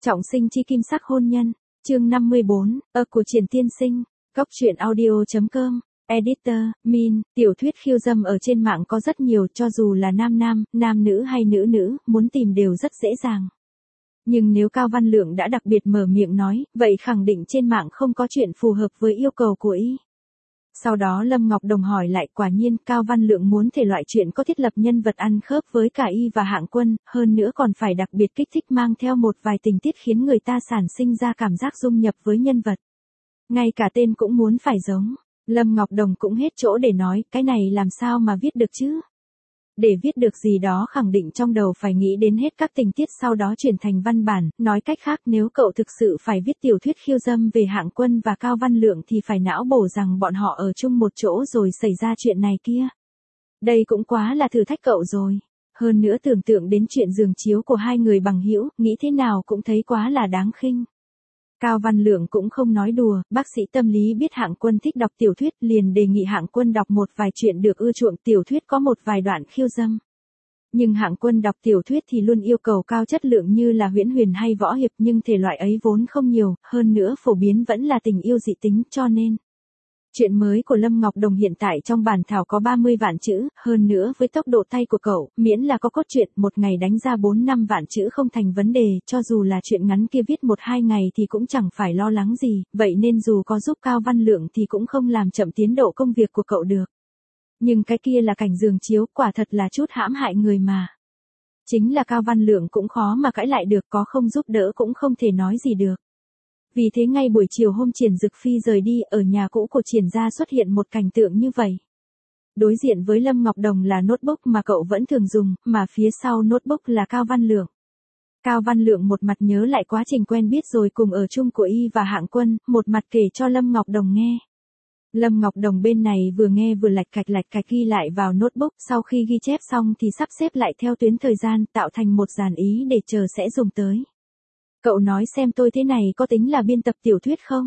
Trọng sinh chi kim sắc hôn nhân, chương 54, của Triển Tiên Sinh, Góc truyện audio.com, Editor, Min, tiểu thuyết khiêu dâm ở trên mạng có rất nhiều, cho dù là nam nữ hay nữ, muốn tìm đều rất dễ dàng. Nhưng nếu Cao Văn Lượng đã đặc biệt mở miệng nói, vậy khẳng định trên mạng không có chuyện phù hợp với yêu cầu của y. Sau đó Lâm Ngọc Đồng hỏi lại, quả nhiên Cao Văn Lượng muốn thể loại chuyện có thiết lập nhân vật ăn khớp với cả y và Hạng Quân, hơn nữa còn phải đặc biệt kích thích mang theo một vài tình tiết khiến người ta sản sinh ra cảm giác dung nhập với nhân vật. Ngay cả tên cũng muốn phải giống. Lâm Ngọc Đồng cũng hết chỗ để nói, cái này làm sao mà viết được chứ? Để viết được gì đó khẳng định trong đầu phải nghĩ đến hết các tình tiết sau đó chuyển thành văn bản, nói cách khác nếu cậu thực sự phải viết tiểu thuyết khiêu dâm về Hạng Quân và Cao Văn Lượng thì phải não bổ rằng bọn họ ở chung một chỗ rồi xảy ra chuyện này kia. Đây cũng quá là thử thách cậu rồi. Hơn nữa tưởng tượng đến chuyện giường chiếu của hai người bằng hữu, nghĩ thế nào cũng thấy quá là đáng khinh. Cao Văn Lượng cũng không nói đùa, bác sĩ tâm lý biết Hạng Quân thích đọc tiểu thuyết liền đề nghị Hạng Quân đọc một vài chuyện được ưa chuộng, tiểu thuyết có một vài đoạn khiêu dâm. Nhưng Hạng Quân đọc tiểu thuyết thì luôn yêu cầu cao chất lượng như là huyễn huyền hay võ hiệp, nhưng thể loại ấy vốn không nhiều, hơn nữa phổ biến vẫn là tình yêu dị tính, cho nên chuyện mới của Lâm Ngọc Đồng hiện tại trong bản thảo có 30 vạn chữ, hơn nữa với tốc độ tay của cậu, miễn là có cốt truyện, một ngày đánh ra 4-5 vạn chữ không thành vấn đề, cho dù là chuyện ngắn kia viết 1-2 ngày thì cũng chẳng phải lo lắng gì, vậy nên dù có giúp Cao Văn Lượng thì cũng không làm chậm tiến độ công việc của cậu được. Nhưng cái kia là cảnh giường chiếu, quả thật là chút hãm hại người mà. Chính là Cao Văn Lượng cũng khó mà cãi lại được, có không giúp đỡ cũng không thể nói gì được. Vì thế ngay buổi chiều hôm Triển Dực Phi rời đi, ở nhà cũ của Triển gia xuất hiện một cảnh tượng như vậy. Đối diện với Lâm Ngọc Đồng là notebook mà cậu vẫn thường dùng, mà phía sau notebook là Cao Văn Lượng. Cao Văn Lượng một mặt nhớ lại quá trình quen biết rồi cùng ở chung của y và Hạng Quân, một mặt kể cho Lâm Ngọc Đồng nghe. Lâm Ngọc Đồng bên này vừa nghe vừa lạch cạch ghi lại vào notebook, sau khi ghi chép xong thì sắp xếp lại theo tuyến thời gian, tạo thành một dàn ý để chờ sẽ dùng tới. Cậu nói xem tôi thế này có tính là biên tập tiểu thuyết không?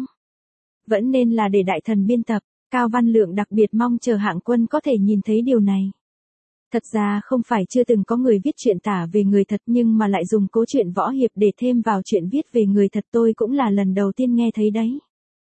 Vẫn nên là để đại thần biên tập. Cao Văn Lượng đặc biệt mong chờ Hạng Quân có thể nhìn thấy điều này. Thật ra không phải chưa từng có người viết truyện tả về người thật nhưng mà lại dùng cố truyện võ hiệp để thêm vào chuyện viết về người thật, tôi cũng là lần đầu tiên nghe thấy đấy.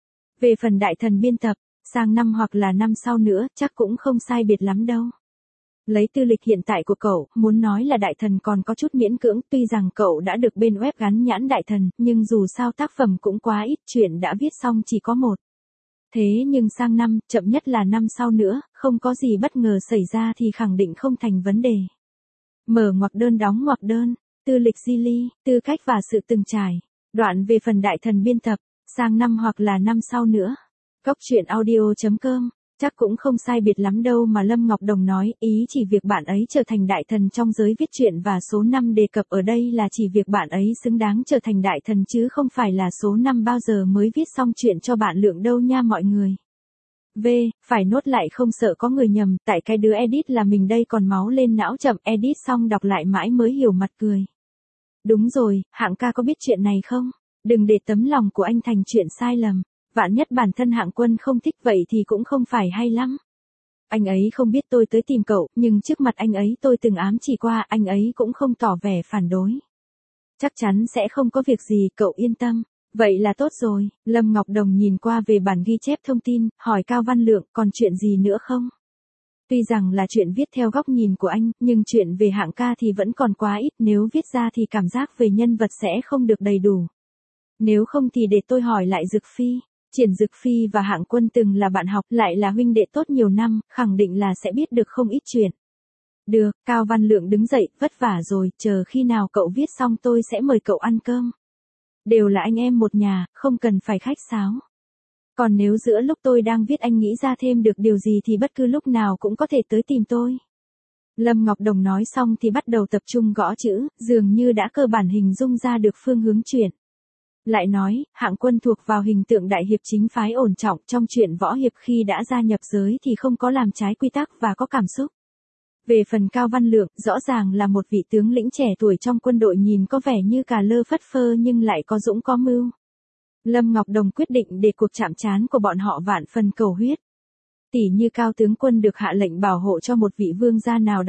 Về phần đại thần biên tập, sang năm hoặc là năm sau nữa chắc cũng không sai biệt lắm đâu. Lấy tư lịch hiện tại của cậu, muốn nói là đại thần còn có chút miễn cưỡng, tuy rằng cậu đã được bên web gắn nhãn đại thần, nhưng dù sao tác phẩm cũng quá ít, chuyện đã viết xong chỉ có một. Thế nhưng sang năm, chậm nhất là năm sau nữa, không có gì bất ngờ xảy ra thì khẳng định không thành vấn đề. Mở ngoặc đơn đóng ngoặc đơn, tư lịch di ly, tư cách và sự từng trải. Đoạn về phần đại thần biên tập, sang năm hoặc là năm sau nữa. Góc truyện audio.com. Chắc cũng không sai biệt lắm đâu mà Lâm Ngọc Đồng nói, ý chỉ việc bạn ấy trở thành đại thần trong giới viết truyện, và số 5 đề cập ở đây là chỉ việc bạn ấy xứng đáng trở thành đại thần chứ không phải là số 5 bao giờ mới viết xong chuyện cho bạn Lượng đâu nha mọi người. Phải nốt lại không sợ có người nhầm, tại cái đứa edit là mình đây còn máu lên não chậm, edit xong đọc lại mãi mới hiểu mặt cười. Đúng rồi, Hạng ca có biết chuyện này không? Đừng để tấm lòng của anh thành chuyện sai lầm. Vạn nhất bản thân Hạng Quân không thích vậy thì cũng không phải hay lắm. Anh ấy không biết tôi tới tìm cậu, nhưng trước mặt anh ấy tôi từng ám chỉ qua, anh ấy cũng không tỏ vẻ phản đối. Chắc chắn sẽ không có việc gì, cậu yên tâm. Vậy là tốt rồi. Lâm Ngọc Đồng nhìn qua về bản ghi chép thông tin, hỏi Cao Văn Lượng, còn chuyện gì nữa không? Tuy rằng là chuyện viết theo góc nhìn của anh, nhưng chuyện về Hạng ca thì vẫn còn quá ít, nếu viết ra thì cảm giác về nhân vật sẽ không được đầy đủ. Nếu không thì để tôi hỏi lại Dực Phi. Triển Dực Phi và Hạng Quân từng là bạn học, lại là huynh đệ tốt nhiều năm, khẳng định là sẽ biết được không ít chuyện. Được, Cao Văn Lượng đứng dậy, vất vả rồi, chờ khi nào cậu viết xong tôi sẽ mời cậu ăn cơm. Đều là anh em một nhà, không cần phải khách sáo. Còn nếu giữa lúc tôi đang viết anh nghĩ ra thêm được điều gì thì bất cứ lúc nào cũng có thể tới tìm tôi. Lâm Ngọc Đồng nói xong thì bắt đầu tập trung gõ chữ, dường như đã cơ bản hình dung ra được phương hướng chuyện. Lại nói, Hạng Quân thuộc vào hình tượng đại hiệp chính phái ổn trọng, trong chuyện võ hiệp khi đã gia nhập giới thì không có làm trái quy tắc và có cảm xúc. Về phần Cao Văn Lượng, rõ ràng là một vị tướng lĩnh trẻ tuổi trong quân đội, nhìn có vẻ như cà lơ phất phơ nhưng lại có dũng có mưu. Lâm Ngọc Đồng quyết định để cuộc chạm trán của bọn họ vạn phần cầu huyết. Tỉ như Cao tướng quân được hạ lệnh bảo hộ cho một vị vương gia nào đó,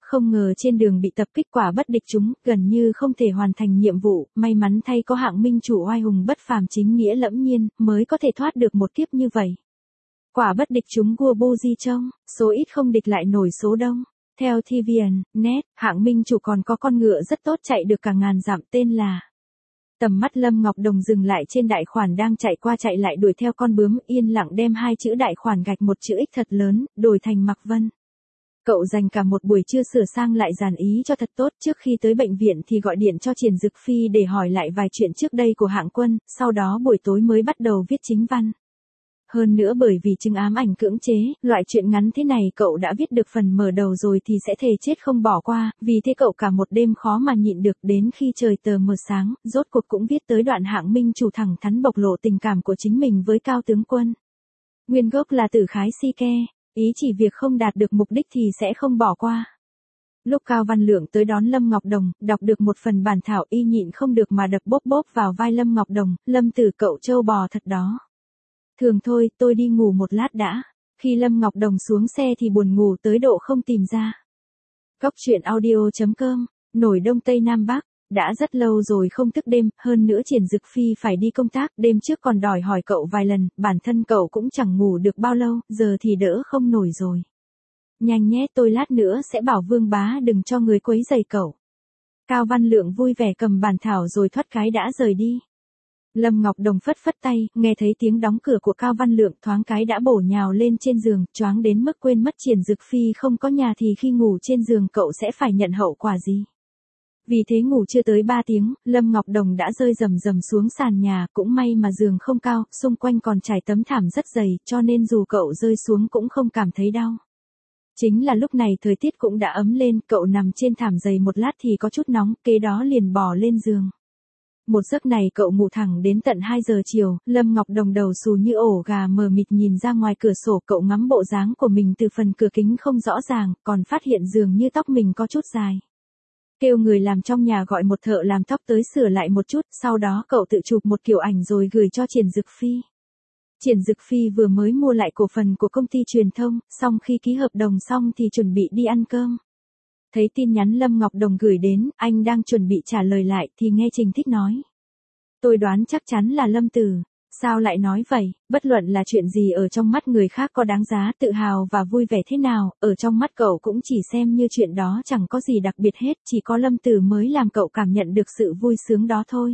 không ngờ trên đường bị tập kích quả bất địch chúng, gần như không thể hoàn thành nhiệm vụ, may mắn thay có hạng minh chủ oai hùng bất phàm chính nghĩa lẫm nhiên, mới có thể thoát được một kiếp như vậy. Quả bất địch chúng vua Bu Di Trông, số ít không địch lại nổi số đông. Theo TVN, net, hạng minh chủ còn có con ngựa rất tốt chạy được cả ngàn dặm tên là. Tầm mắt Lâm Ngọc Đồng dừng lại trên đại khoản đang chạy qua chạy lại đuổi theo con bướm, yên lặng đem hai chữ đại khoản gạch một chữ X thật lớn, đổi thành Mạc Vân. Cậu dành cả một buổi trưa sửa sang lại dàn ý cho thật tốt, trước khi tới bệnh viện thì gọi điện cho Triển Dực Phi để hỏi lại vài chuyện trước đây của hạng quân, sau đó buổi tối mới bắt đầu viết chính văn. Hơn nữa bởi vì chứng ám ảnh cưỡng chế, loại chuyện ngắn thế này cậu đã viết được phần mở đầu rồi thì sẽ thề chết không bỏ qua, vì thế cậu cả một đêm khó mà nhịn được, đến khi trời tờ mờ sáng, rốt cuộc cũng viết tới đoạn hạng minh chủ thẳng thắn bộc lộ tình cảm của chính mình với Cao tướng quân. Nguyên gốc là Tử Khái Si Ke, ý chỉ việc không đạt được mục đích thì sẽ không bỏ qua. Lúc Cao Văn Lượng tới đón Lâm Ngọc Đồng, đọc được một phần bản thảo y nhịn không được mà đập bốp bốp vào vai Lâm Ngọc Đồng, Lâm tử cậu trâu bò thật đó. Thường thôi, tôi đi ngủ một lát đã. Khi Lâm Ngọc Đồng xuống xe thì buồn ngủ tới độ không tìm ra. Góc truyện audio.com, nổi Đông Tây Nam Bắc, đã rất lâu rồi không thức đêm, hơn nữa Triển Dực Phi phải đi công tác, đêm trước còn đòi hỏi cậu vài lần, bản thân cậu cũng chẳng ngủ được bao lâu, giờ thì đỡ không nổi rồi. Nhanh nhé, tôi lát nữa sẽ bảo Vương Bá đừng cho người quấy rầy cậu. Cao Văn Lượng vui vẻ cầm bản thảo rồi thoát cái đã rời đi. Lâm Ngọc Đồng phất phất tay, nghe thấy tiếng đóng cửa của Cao Văn Lượng thoáng cái đã bổ nhào lên trên giường, choáng đến mức quên mất Triển Dực Phi không có nhà thì khi ngủ trên giường cậu sẽ phải nhận hậu quả gì. Vì thế ngủ chưa tới 3 tiếng, Lâm Ngọc Đồng đã rơi rầm rầm xuống sàn nhà, cũng may mà giường không cao, xung quanh còn trải tấm thảm rất dày, cho nên dù cậu rơi xuống cũng không cảm thấy đau. Chính là lúc này thời tiết cũng đã ấm lên, cậu nằm trên thảm dày một lát thì có chút nóng, kế đó liền bò lên giường. Một giấc này cậu ngủ thẳng đến tận 2 giờ chiều, Lâm Ngọc Đồng đầu xù như ổ gà mờ mịt nhìn ra ngoài cửa sổ, cậu ngắm bộ dáng của mình từ phần cửa kính không rõ ràng, còn phát hiện dường như tóc mình có chút dài. Kêu người làm trong nhà gọi một thợ làm tóc tới sửa lại một chút, sau đó cậu tự chụp một kiểu ảnh rồi gửi cho Triển Dực Phi. Triển Dực Phi vừa mới mua lại cổ phần của công ty truyền thông, xong khi ký hợp đồng xong thì chuẩn bị đi ăn cơm. Thấy tin nhắn Lâm Ngọc Đồng gửi đến, anh đang chuẩn bị trả lời lại thì nghe Trình Thích nói. Tôi đoán chắc chắn là Lâm Tử. Sao lại nói vậy, bất luận là chuyện gì ở trong mắt người khác có đáng giá, tự hào và vui vẻ thế nào, ở trong mắt cậu cũng chỉ xem như chuyện đó chẳng có gì đặc biệt hết, chỉ có Lâm Tử mới làm cậu cảm nhận được sự vui sướng đó thôi.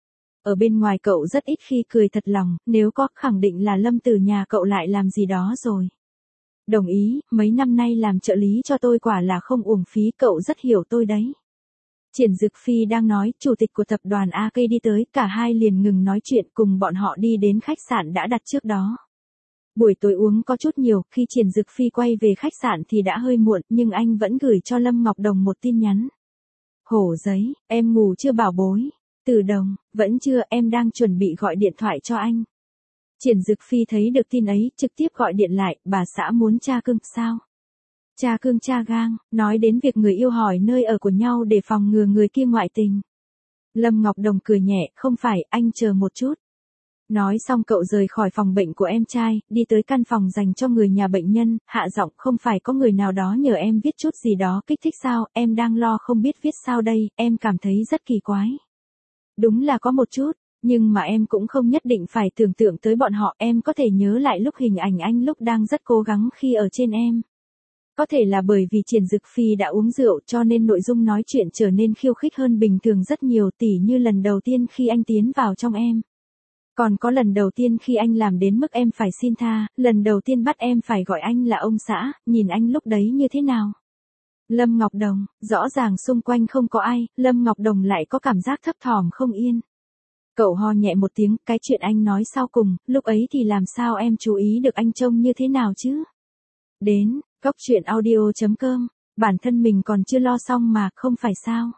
Ở bên ngoài cậu rất ít khi cười thật lòng, nếu có khẳng định là Lâm Tử nhà cậu lại làm gì đó rồi. Đồng ý, mấy năm nay làm trợ lý cho tôi quả là không uổng phí, cậu rất hiểu tôi đấy. Triển Dực Phi đang nói, chủ tịch của tập đoàn AK đi tới, cả hai liền ngừng nói chuyện cùng bọn họ đi đến khách sạn đã đặt trước đó. Buổi tối uống có chút nhiều, khi Triển Dực Phi quay về khách sạn thì đã hơi muộn, nhưng anh vẫn gửi cho Lâm Ngọc Đồng một tin nhắn. Hổ giấy, em ngủ chưa bảo bối? Từ Đồng, vẫn chưa, em đang chuẩn bị gọi điện thoại cho anh. Triển Dực Phi thấy được tin ấy, trực tiếp gọi điện lại, bà xã muốn tra cưng, sao? Tra cưng tra gang, nói đến việc người yêu hỏi nơi ở của nhau để phòng ngừa người kia ngoại tình. Lâm Ngọc Đồng cười nhẹ, không phải, anh chờ một chút. Nói xong cậu rời khỏi phòng bệnh của em trai, đi tới căn phòng dành cho người nhà bệnh nhân, hạ giọng, không phải có người nào đó nhờ em viết chút gì đó kích thích sao, em đang lo không biết viết sao đây, em cảm thấy rất kỳ quái. Đúng là có một chút. Nhưng mà em cũng không nhất định phải tưởng tượng tới bọn họ, em có thể nhớ lại lúc hình ảnh anh lúc đang rất cố gắng khi ở trên em. Có thể là bởi vì Triển Dực Phi đã uống rượu cho nên nội dung nói chuyện trở nên khiêu khích hơn bình thường rất nhiều, tỉ như lần đầu tiên khi anh tiến vào trong em. Còn có lần đầu tiên khi anh làm đến mức em phải xin tha, lần đầu tiên bắt em phải gọi anh là ông xã, nhìn anh lúc đấy như thế nào. Lâm Ngọc Đồng, rõ ràng xung quanh không có ai, Lâm Ngọc Đồng lại có cảm giác thấp thỏm không yên. Cậu ho nhẹ một tiếng, cái chuyện anh nói sau cùng, lúc ấy thì làm sao em chú ý được anh trông như thế nào chứ? Đến, góc truyện audio.com, bản thân mình còn chưa lo xong mà, không phải sao?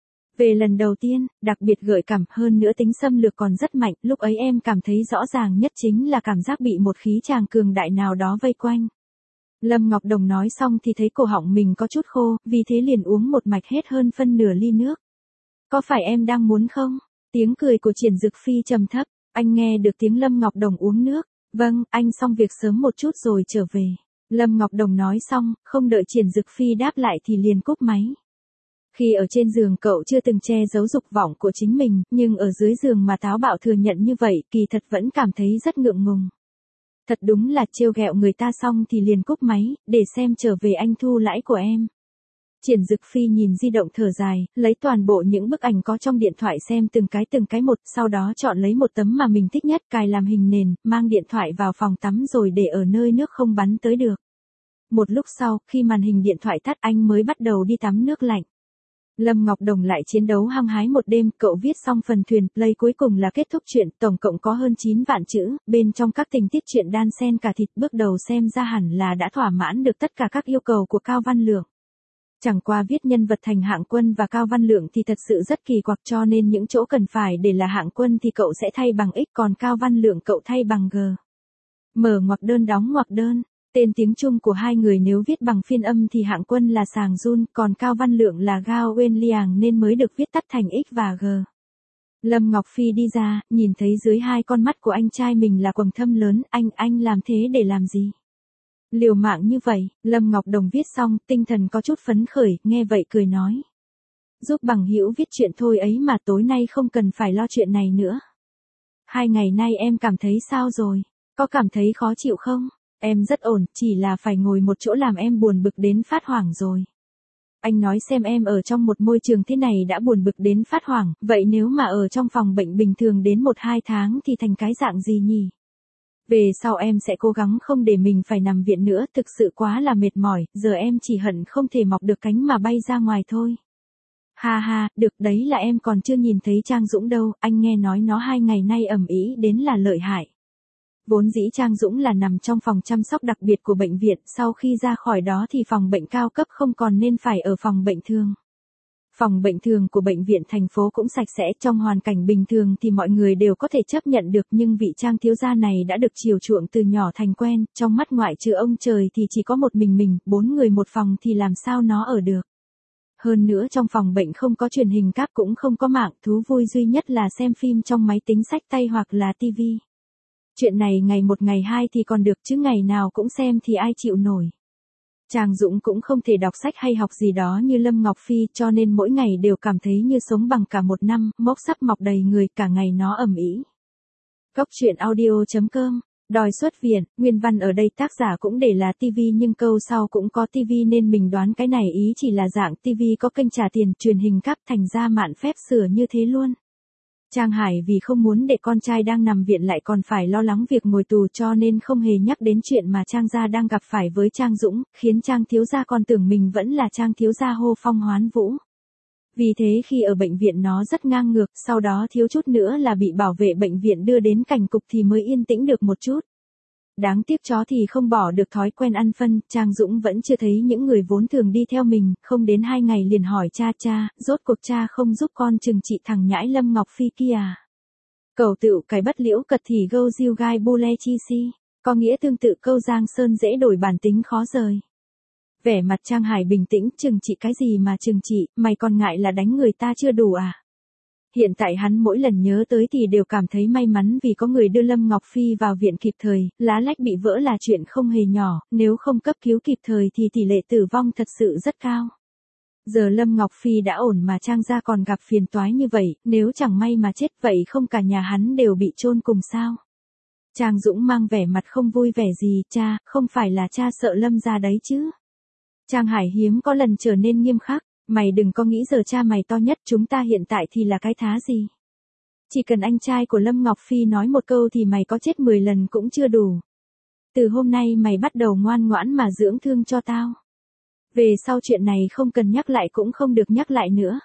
Về lần đầu tiên, đặc biệt gợi cảm hơn nữa tính xâm lược còn rất mạnh, lúc ấy em cảm thấy rõ ràng nhất chính là cảm giác bị một khí tràng cường đại nào đó vây quanh. Lâm Ngọc Đồng nói xong thì thấy cổ họng mình có chút khô, vì thế liền uống một mạch hết hơn phân nửa ly nước. Có phải em đang muốn không? Tiếng cười của Triển Dực Phi trầm thấp, anh nghe được tiếng Lâm Ngọc Đồng uống nước. Vâng, anh xong việc sớm một chút rồi trở về. Lâm Ngọc Đồng nói xong, không đợi Triển Dực Phi đáp lại thì liền cúp máy. Khi ở trên giường cậu chưa từng che giấu dục vọng của chính mình, nhưng ở dưới giường mà táo bạo thừa nhận như vậy, kỳ thật vẫn cảm thấy rất ngượng ngùng. Thật đúng là trêu ghẹo người ta xong thì liền cúp máy, để xem trở về anh thu lãi của em. Triển Dực Phi nhìn di động thở dài, lấy toàn bộ những bức ảnh có trong điện thoại xem từng cái một, sau đó chọn lấy một tấm mà mình thích nhất cài làm hình nền, mang điện thoại vào phòng tắm rồi để ở nơi nước không bắn tới được. Một lúc sau, khi màn hình điện thoại tắt anh mới bắt đầu đi tắm nước lạnh. Lâm Ngọc Đồng lại chiến đấu hăng hái một đêm, cậu viết xong phần thuyền play cuối cùng là kết thúc truyện, tổng cộng có hơn 9 vạn chữ, bên trong các tình tiết truyện đan xen cả thịt, bước đầu xem ra hẳn là đã thỏa mãn được tất cả các yêu cầu của Cao Văn Lượng. Chẳng qua viết nhân vật thành Hạng Quân và Cao Văn Lượng thì thật sự rất kỳ quặc, cho nên những chỗ cần phải để là Hạng Quân thì cậu sẽ thay bằng X, còn Cao Văn Lượng cậu thay bằng G. Mở ngoặc đơn đóng ngoặc đơn. Tên tiếng Trung của hai người nếu viết bằng phiên âm thì Hạng Quân là Sàng Jun, còn Cao Văn Lượng là Gao Wen Liang nên mới được viết tắt thành X và G. Lâm Ngọc Phi đi ra, nhìn thấy dưới hai con mắt của anh trai mình là quầng thâm lớn, anh làm thế để làm gì? Liều mạng như vậy, Lâm Ngọc Đồng viết xong, tinh thần có chút phấn khởi, nghe vậy cười nói. Giúp bằng hữu viết chuyện thôi ấy mà, tối nay không cần phải lo chuyện này nữa. 2 ngày nay em cảm thấy sao rồi? Có cảm thấy khó chịu không? Em rất ổn, chỉ là phải ngồi một chỗ làm em buồn bực đến phát hoảng rồi. Anh nói xem, em ở trong một môi trường thế này đã buồn bực đến phát hoảng, vậy nếu mà ở trong phòng bệnh bình thường đến 1-2 tháng thì thành cái dạng gì nhỉ? Về sau em sẽ cố gắng không để mình phải nằm viện nữa, thực sự quá là mệt mỏi, giờ em chỉ hận không thể mọc được cánh mà bay ra ngoài thôi. Ha ha, được đấy, là em còn chưa nhìn thấy Trang Dũng đâu, anh nghe nói nó 2 ngày nay ầm ĩ đến là lợi hại. Vốn dĩ Trang Dũng là nằm trong phòng chăm sóc đặc biệt của bệnh viện, sau khi ra khỏi đó thì phòng bệnh cao cấp không còn nên phải ở phòng bệnh thường. Phòng bệnh thường của bệnh viện thành phố cũng sạch sẽ, trong hoàn cảnh bình thường thì mọi người đều có thể chấp nhận được, nhưng vị Trang thiếu gia này đã được chiều chuộng từ nhỏ thành quen, trong mắt ngoại trừ ông trời thì chỉ có một mình, 4 người một phòng thì làm sao nó ở được. Hơn nữa trong phòng bệnh không có truyền hình cáp cũng không có mạng, thú vui duy nhất là xem phim trong máy tính xách tay hoặc là tivi. Chuyện này ngày 1 ngày 2 thì còn được, chứ ngày nào cũng xem thì ai chịu nổi. Trang Dũng cũng không thể đọc sách hay học gì đó như Lâm Ngọc Phi, cho nên mỗi ngày đều cảm thấy như sống bằng cả một năm, mốc sắp mọc đầy người, cả ngày nó ầm ĩ. Góc truyện audio.com. Đòi xuất viện, nguyên văn ở đây tác giả cũng để là TV nhưng câu sau cũng có TV nên mình đoán cái này ý chỉ là dạng TV có kênh trả tiền, truyền hình cáp, thành ra mạn phép sửa như thế luôn. Trang Hải vì không muốn để con trai đang nằm viện lại còn phải lo lắng việc ngồi tù cho nên không hề nhắc đến chuyện mà Trang gia đang gặp phải với Trang Dũng, khiến Trang thiếu gia còn tưởng mình vẫn là Trang thiếu gia hô phong hoán vũ. Vì thế khi ở bệnh viện nó rất ngang ngược, sau đó thiếu chút nữa là bị bảo vệ bệnh viện đưa đến cảnh cục thì mới yên tĩnh được một chút. Đáng tiếc chó thì không bỏ được thói quen ăn phân, Trang Dũng vẫn chưa thấy những người vốn thường đi theo mình, không đến 2 ngày liền hỏi cha, rốt cuộc cha không giúp con trừng trị thằng nhãi Lâm Ngọc Phi kia à? Cầu tựu cái bất liễu cật thì gâu diêu gai bu le chi si, có nghĩa tương tự câu Giang Sơn dễ đổi bản tính khó rời. Vẻ mặt Trang Hải bình tĩnh, trừng trị cái gì mà trừng trị, mày còn ngại là đánh người ta chưa đủ à? Hiện tại hắn mỗi lần nhớ tới thì đều cảm thấy may mắn vì có người đưa Lâm Ngọc Phi vào viện kịp thời, lá lách bị vỡ là chuyện không hề nhỏ, nếu không cấp cứu kịp thời thì tỷ lệ tử vong thật sự rất cao. Giờ Lâm Ngọc Phi đã ổn mà Trang gia còn gặp phiền toái như vậy, nếu chẳng may mà chết vậy không cả nhà hắn đều bị chôn cùng sao? Trang Dũng mang vẻ mặt không vui vẻ gì, cha, không phải là cha sợ Lâm gia đấy chứ? Trang Hải hiếm có lần trở nên nghiêm khắc. Mày đừng có nghĩ giờ cha mày to nhất, chúng ta hiện tại thì là cái thá gì. Chỉ cần anh trai của Lâm Ngọc Phi nói một câu thì mày có chết 10 lần cũng chưa đủ. Từ hôm nay mày bắt đầu ngoan ngoãn mà dưỡng thương cho tao. Về sau chuyện này không cần nhắc lại cũng không được nhắc lại nữa.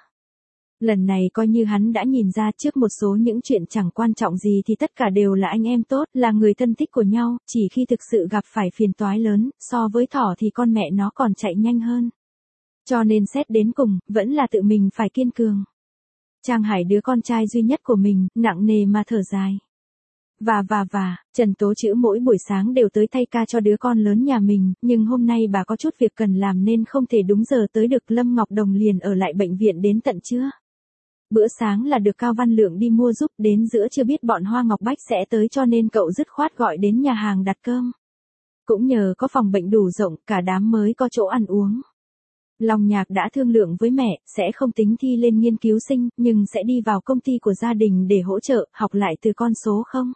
Lần này coi như hắn đã nhìn ra trước một số những chuyện chẳng quan trọng gì thì tất cả đều là anh em tốt, là người thân thích của nhau, chỉ khi thực sự gặp phải phiền toái lớn, so với thỏ thì con mẹ nó còn chạy nhanh hơn. Cho nên xét đến cùng, vẫn là tự mình phải kiên cường. Trang Hải đứa con trai duy nhất của mình, nặng nề mà thở dài. Và, Trần Tố Chữ mỗi buổi sáng đều tới thay ca cho đứa con lớn nhà mình, nhưng hôm nay bà có chút việc cần làm nên không thể đúng giờ tới được, Lâm Ngọc Đồng liền ở lại bệnh viện đến tận trưa. Bữa sáng là được Cao Văn Lượng đi mua giúp, đến giữa chưa biết bọn Hoa Ngọc Bách sẽ tới cho nên cậu dứt khoát gọi đến nhà hàng đặt cơm. Cũng nhờ có phòng bệnh đủ rộng, cả đám mới có chỗ ăn uống. Long Nhạc đã thương lượng với mẹ, sẽ không tính thi lên nghiên cứu sinh, nhưng sẽ đi vào công ty của gia đình để hỗ trợ, học lại từ con số không.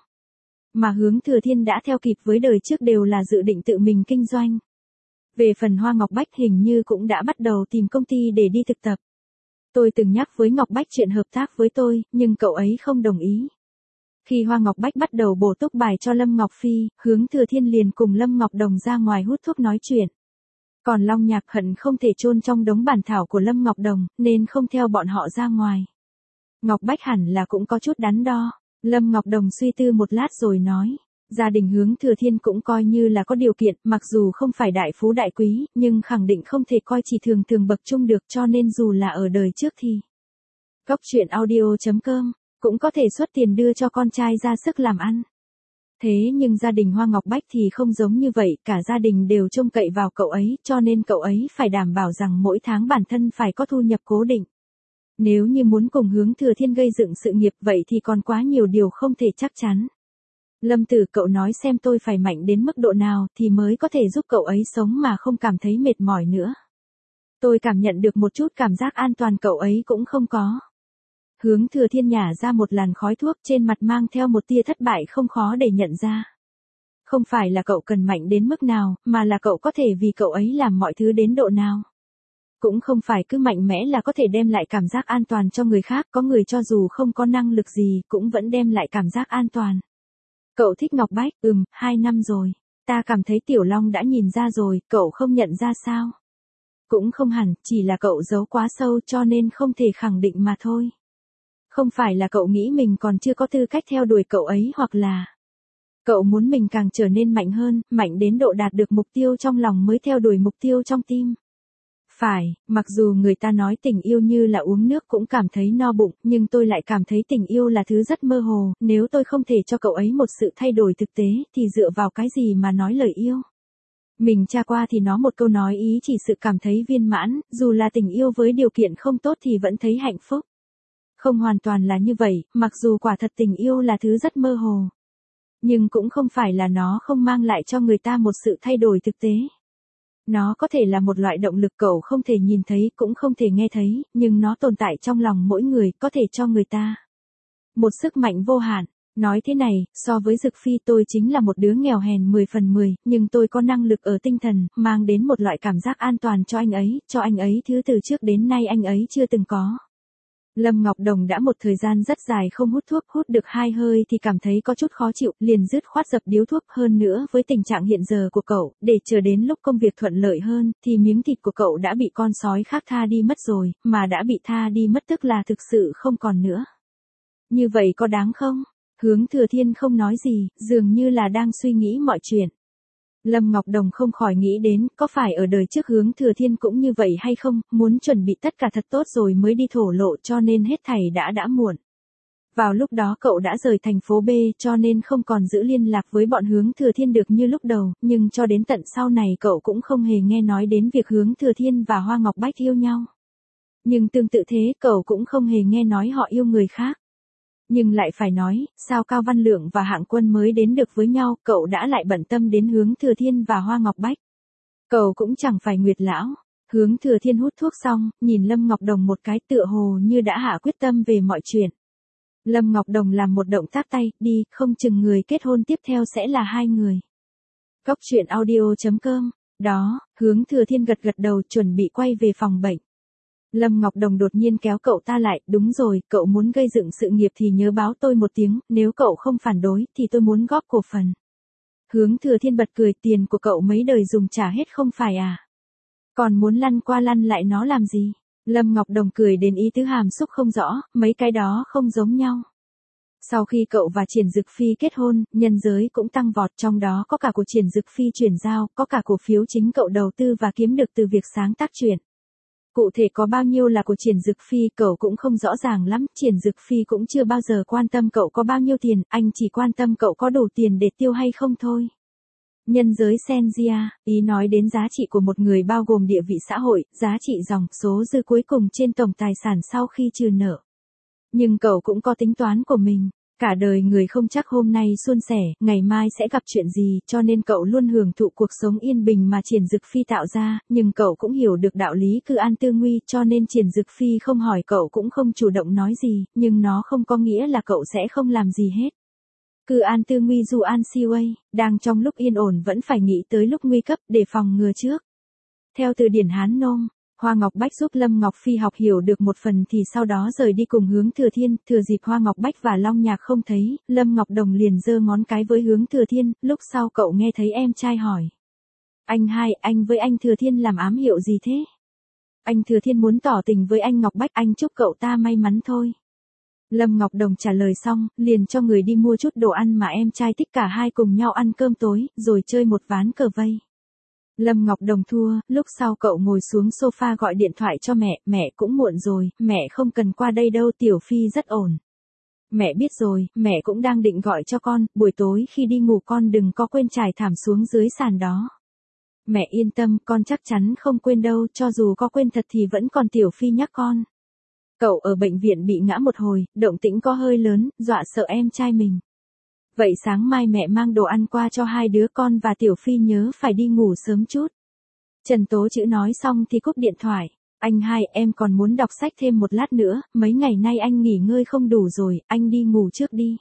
Mà Hướng Thừa Thiên đã theo kịp với đời trước đều là dự định tự mình kinh doanh. Về phần Hoa Ngọc Bách hình như cũng đã bắt đầu tìm công ty để đi thực tập. Tôi từng nhắc với Ngọc Bách chuyện hợp tác với tôi, nhưng cậu ấy không đồng ý. Khi Hoa Ngọc Bách bắt đầu bổ túc bài cho Lâm Ngọc Phi, Hướng Thừa Thiên liền cùng Lâm Ngọc Đồng ra ngoài hút thuốc nói chuyện. Còn Long Nhạc hận không thể chôn trong đống bản thảo của Lâm Ngọc Đồng, nên không theo bọn họ ra ngoài. Ngọc Bách hẳn là cũng có chút đắn đo. Lâm Ngọc Đồng suy tư một lát rồi nói. Gia đình Hướng Thừa Thiên cũng coi như là có điều kiện, mặc dù không phải đại phú đại quý, nhưng khẳng định không thể coi chỉ thường thường bậc trung được, cho nên dù là ở đời trước thì Cóc truyện audio.com cũng có thể xuất tiền đưa cho con trai ra sức làm ăn. Thế nhưng gia đình Hoa Ngọc Bách thì không giống như vậy, cả gia đình đều trông cậy vào cậu ấy, cho nên cậu ấy phải đảm bảo rằng mỗi tháng bản thân phải có thu nhập cố định. Nếu như muốn cùng Hướng Thừa Thiên gây dựng sự nghiệp vậy thì còn quá nhiều điều không thể chắc chắn. Lâm Tử, cậu nói xem tôi phải mạnh đến mức độ nào thì mới có thể giúp cậu ấy sống mà không cảm thấy mệt mỏi nữa. Tôi cảm nhận được một chút cảm giác an toàn cậu ấy cũng không có. Hướng Thừa Thiên nhả ra một làn khói thuốc, trên mặt mang theo một tia thất bại không khó để nhận ra. Không phải là cậu cần mạnh đến mức nào, mà là cậu có thể vì cậu ấy làm mọi thứ đến độ nào. Cũng không phải cứ mạnh mẽ là có thể đem lại cảm giác an toàn cho người khác, có người cho dù không có năng lực gì cũng vẫn đem lại cảm giác an toàn. Cậu thích Ngọc Bách, 2 năm rồi. Ta cảm thấy Tiểu Long đã nhìn ra rồi, cậu không nhận ra sao? Cũng không hẳn, chỉ là cậu giấu quá sâu cho nên không thể khẳng định mà thôi. Không phải là cậu nghĩ mình còn chưa có tư cách theo đuổi cậu ấy, hoặc là cậu muốn mình càng trở nên mạnh hơn, mạnh đến độ đạt được mục tiêu trong lòng mới theo đuổi mục tiêu trong tim. Phải, mặc dù người ta nói tình yêu như là uống nước cũng cảm thấy no bụng, nhưng tôi lại cảm thấy tình yêu là thứ rất mơ hồ, nếu tôi không thể cho cậu ấy một sự thay đổi thực tế, thì dựa vào cái gì mà nói lời yêu. Mình tra qua thì nó một câu nói ý chỉ sự cảm thấy viên mãn, dù là tình yêu với điều kiện không tốt thì vẫn thấy hạnh phúc. Không hoàn toàn là như vậy, mặc dù quả thật tình yêu là thứ rất mơ hồ. Nhưng cũng không phải là nó không mang lại cho người ta một sự thay đổi thực tế. Nó có thể là một loại động lực cậu không thể nhìn thấy cũng không thể nghe thấy, nhưng nó tồn tại trong lòng mỗi người, có thể cho người ta một sức mạnh vô hạn. Nói thế này, so với Dực Phi tôi chính là một đứa nghèo hèn 10 phần 10, nhưng tôi có năng lực ở tinh thần, mang đến một loại cảm giác an toàn cho anh ấy thứ từ trước đến nay anh ấy chưa từng có. Lâm Ngọc Đồng đã một thời gian rất dài không hút thuốc, hút được 2 hơi thì cảm thấy có chút khó chịu, liền dứt khoát dập điếu thuốc. Hơn nữa với tình trạng hiện giờ của cậu, để chờ đến lúc công việc thuận lợi hơn, thì miếng thịt của cậu đã bị con sói khác tha đi mất rồi, mà đã bị tha đi mất tức là thực sự không còn nữa. Như vậy có đáng không? Hướng Thừa Thiên không nói gì, dường như là đang suy nghĩ mọi chuyện. Lâm Ngọc Đồng không khỏi nghĩ đến, có phải ở đời trước Hướng Thừa Thiên cũng như vậy hay không, muốn chuẩn bị tất cả thật tốt rồi mới đi thổ lộ cho nên hết thảy đã muộn. Vào lúc đó cậu đã rời thành phố B cho nên không còn giữ liên lạc với bọn Hướng Thừa Thiên được như lúc đầu, nhưng cho đến tận sau này cậu cũng không hề nghe nói đến việc Hướng Thừa Thiên và Hoa Ngọc Bách yêu nhau. Nhưng tương tự thế cậu cũng không hề nghe nói họ yêu người khác. Nhưng lại phải nói, sao Cao Văn Lượng và Hạng Quân mới đến được với nhau, cậu đã lại bận tâm đến Hướng Thừa Thiên và Hoa Ngọc Bách. Cậu cũng chẳng phải Nguyệt Lão. Hướng Thừa Thiên hút thuốc xong, nhìn Lâm Ngọc Đồng một cái tựa hồ như đã hạ quyết tâm về mọi chuyện. Lâm Ngọc Đồng làm một động tác tay, đi, không chừng người kết hôn tiếp theo sẽ là 2 người. Cóc truyện audio.com, đó, Hướng Thừa Thiên gật đầu chuẩn bị quay về phòng bệnh. Lâm Ngọc Đồng đột nhiên kéo cậu ta lại, đúng rồi, cậu muốn gây dựng sự nghiệp thì nhớ báo tôi một tiếng, nếu cậu không phản đối thì tôi muốn góp cổ phần. Hướng Thừa Thiên bật cười, tiền của cậu mấy đời dùng trả hết không phải à? Còn muốn lăn qua lăn lại nó làm gì? Lâm Ngọc Đồng cười đến ý tứ hàm xúc không rõ, mấy cái đó không giống nhau. Sau khi cậu và Triển Dực Phi kết hôn, nhân giới cũng tăng vọt, trong đó có cả của Triển Dực Phi chuyển giao, có cả cổ phiếu chính cậu đầu tư và kiếm được từ việc sáng tác truyện. Cụ thể có bao nhiêu là của Triển Dực Phi cậu cũng không rõ ràng lắm, Triển Dực Phi cũng chưa bao giờ quan tâm cậu có bao nhiêu tiền, anh chỉ quan tâm cậu có đủ tiền để tiêu hay không thôi. Nhân giới Sengia, ý nói đến giá trị của một người bao gồm địa vị xã hội, giá trị dòng, số dư cuối cùng trên tổng tài sản sau khi trừ nợ. Nhưng cậu cũng có tính toán của mình. Cả đời người không chắc hôm nay suôn sẻ, ngày mai sẽ gặp chuyện gì, cho nên cậu luôn hưởng thụ cuộc sống yên bình mà Triển Dực Phi tạo ra, nhưng cậu cũng hiểu được đạo lý cư an tư nguy, cho nên Triển Dực Phi không hỏi cậu cũng không chủ động nói gì, nhưng nó không có nghĩa là cậu sẽ không làm gì hết. Cư an tư nguy dù an si way, đang trong lúc yên ổn vẫn phải nghĩ tới lúc nguy cấp để phòng ngừa trước. Theo từ điển Hán Nôm, Hoa Ngọc Bách giúp Lâm Ngọc Phi học hiểu được một phần thì sau đó rời đi cùng Hướng Thừa Thiên, thừa dịp Hoa Ngọc Bách và Long Nhạc không thấy, Lâm Ngọc Đồng liền giơ ngón cái với Hướng Thừa Thiên, lúc sau cậu nghe thấy em trai hỏi. Anh hai, anh với anh Thừa Thiên làm ám hiệu gì thế? Anh Thừa Thiên muốn tỏ tình với anh Ngọc Bách, anh chúc cậu ta may mắn thôi. Lâm Ngọc Đồng trả lời xong, liền cho người đi mua chút đồ ăn mà em trai thích, cả hai cùng nhau ăn cơm tối, rồi chơi một ván cờ vây. Lâm Ngọc Đồng thua, lúc sau cậu ngồi xuống sofa gọi điện thoại cho mẹ cũng muộn rồi, mẹ không cần qua đây đâu, Tiểu Phi rất ổn. Mẹ biết rồi, mẹ cũng đang định gọi cho con, buổi tối khi đi ngủ con đừng có quên trải thảm xuống dưới sàn đó. Mẹ yên tâm, con chắc chắn không quên đâu, cho dù có quên thật thì vẫn còn Tiểu Phi nhắc con. Cậu ở bệnh viện bị ngã một hồi, động tĩnh có hơi lớn, dọa sợ em trai mình. Vậy sáng mai mẹ mang đồ ăn qua cho hai đứa con và Tiểu Phi nhớ phải đi ngủ sớm chút. Trần Tố Chữ nói xong thì cúp điện thoại. Anh hai, em còn muốn đọc sách thêm một lát nữa, mấy ngày nay anh nghỉ ngơi không đủ rồi, anh đi ngủ trước đi.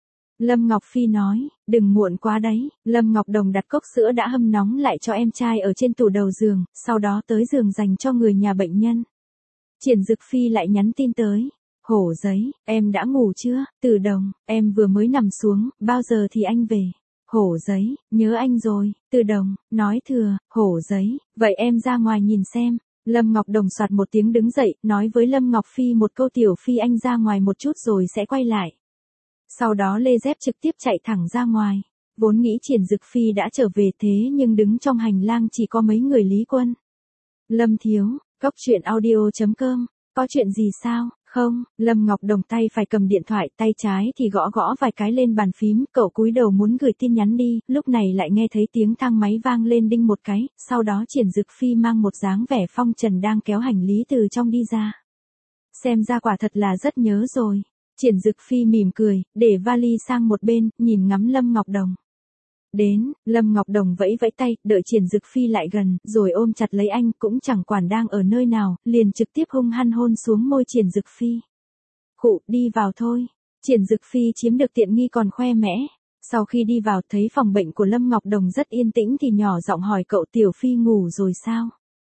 Lâm Ngọc Phi nói, đừng muộn quá đấy. Lâm Ngọc Đồng đặt cốc sữa đã hâm nóng lại cho em trai ở trên tủ đầu giường, sau đó tới giường dành cho người nhà bệnh nhân. Triển Dực Phi lại nhắn tin tới. Hổ Giấy, em đã ngủ chưa? Từ Đồng, em vừa mới nằm xuống, bao giờ thì anh về? Hổ Giấy, nhớ anh rồi. Từ Đồng, nói thừa. Hổ Giấy, vậy em ra ngoài nhìn xem. Lâm Ngọc Đồng soạt một tiếng đứng dậy, nói với Lâm Ngọc Phi một câu, Tiểu Phi anh ra ngoài một chút rồi sẽ quay lại. Sau đó lê dép trực tiếp chạy thẳng ra ngoài. Vốn nghĩ Triển Dực Phi đã trở về thế nhưng đứng trong hành lang chỉ có mấy người Lý Quân. Lâm Thiếu, Cóc Truyện Audio.com, có chuyện gì sao? Không, Lâm Ngọc Đồng tay phải cầm điện thoại, tay trái thì gõ gõ vài cái lên bàn phím, cậu cúi đầu muốn gửi tin nhắn đi, lúc này lại nghe thấy tiếng thang máy vang lên đinh một cái, sau đó Triển Dực Phi mang một dáng vẻ phong trần đang kéo hành lý từ trong đi ra. Xem ra quả thật là rất nhớ rồi. Triển Dực Phi mỉm cười, để vali sang một bên, nhìn ngắm Lâm Ngọc Đồng. Đến, Lâm Ngọc Đồng vẫy vẫy tay, đợi Triển Dực Phi lại gần, rồi ôm chặt lấy anh, cũng chẳng quản đang ở nơi nào, liền trực tiếp hung hăng hôn xuống môi Triển Dực Phi. Khụ, đi vào thôi. Triển Dực Phi chiếm được tiện nghi còn khoe mẽ. Sau khi đi vào thấy phòng bệnh của Lâm Ngọc Đồng rất yên tĩnh thì nhỏ giọng hỏi cậu, Tiểu Phi ngủ rồi sao?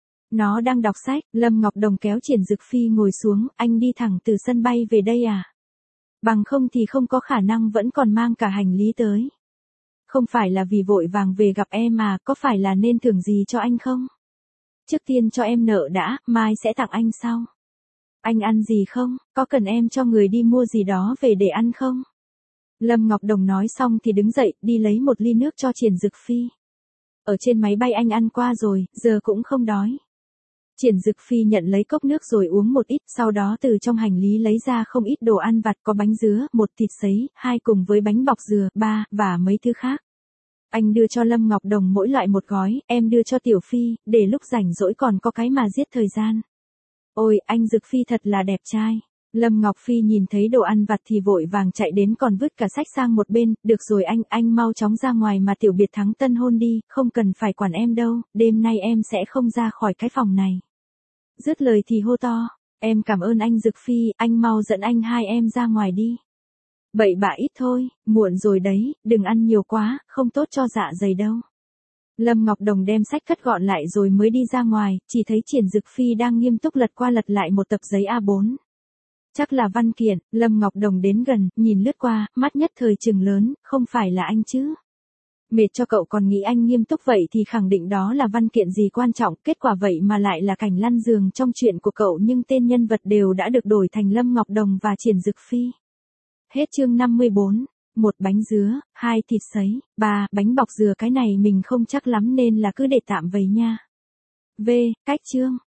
Nó đang đọc sách. Lâm Ngọc Đồng kéo Triển Dực Phi ngồi xuống, anh đi thẳng từ sân bay về đây à? Bằng không thì không có khả năng vẫn còn mang cả hành lý tới. Không phải là vì vội vàng về gặp em mà, có phải là nên thưởng gì cho anh không? Trước tiên cho em nợ đã, mai sẽ tặng anh sau. Anh ăn gì không? Có cần em cho người đi mua gì đó về để ăn không? Lâm Ngọc Đồng nói xong thì đứng dậy, đi lấy một ly nước cho Triển Dực Phi. Ở trên máy bay anh ăn qua rồi, giờ cũng không đói. Triển Dực Phi nhận lấy cốc nước rồi uống một ít, sau đó từ trong hành lý lấy ra không ít đồ ăn vặt, có bánh dứa, một thịt sấy, 2 cùng với bánh bọc dừa, 3, và mấy thứ khác. Anh đưa cho Lâm Ngọc Đồng mỗi loại một gói, em đưa cho Tiểu Phi, để lúc rảnh rỗi còn có cái mà giết thời gian. Ôi, anh Dực Phi thật là đẹp trai. Lâm Ngọc Phi nhìn thấy đồ ăn vặt thì vội vàng chạy đến còn vứt cả sách sang một bên, được rồi anh mau chóng ra ngoài mà tiểu biệt thắng tân hôn đi, không cần phải quản em đâu, đêm nay em sẽ không ra khỏi cái phòng này. Dứt lời thì hô to, em cảm ơn anh Dực Phi, anh mau dẫn anh hai em ra ngoài đi. Bậy bạ ít thôi, muộn rồi đấy, đừng ăn nhiều quá, không tốt cho dạ dày đâu. Lâm Ngọc Đồng đem sách cất gọn lại rồi mới đi ra ngoài, chỉ thấy Triển Dực Phi đang nghiêm túc lật qua lật lại một tập giấy A4. Chắc là văn kiện. Lâm Ngọc Đồng đến gần, nhìn lướt qua, mắt nhất thời trừng lớn, không phải là anh chứ. Mệt cho cậu còn nghĩ anh nghiêm túc vậy thì khẳng định đó là văn kiện gì quan trọng, kết quả vậy mà lại là cảnh lăn giường trong chuyện của cậu, nhưng tên nhân vật đều đã được đổi thành Lâm Ngọc Đồng và Triển Dực Phi. Hết chương 54. 1 bánh dứa, 2 thịt sấy, 3 bánh bọc dừa, cái này mình không chắc lắm nên là cứ để tạm vậy nha. V. Cách chương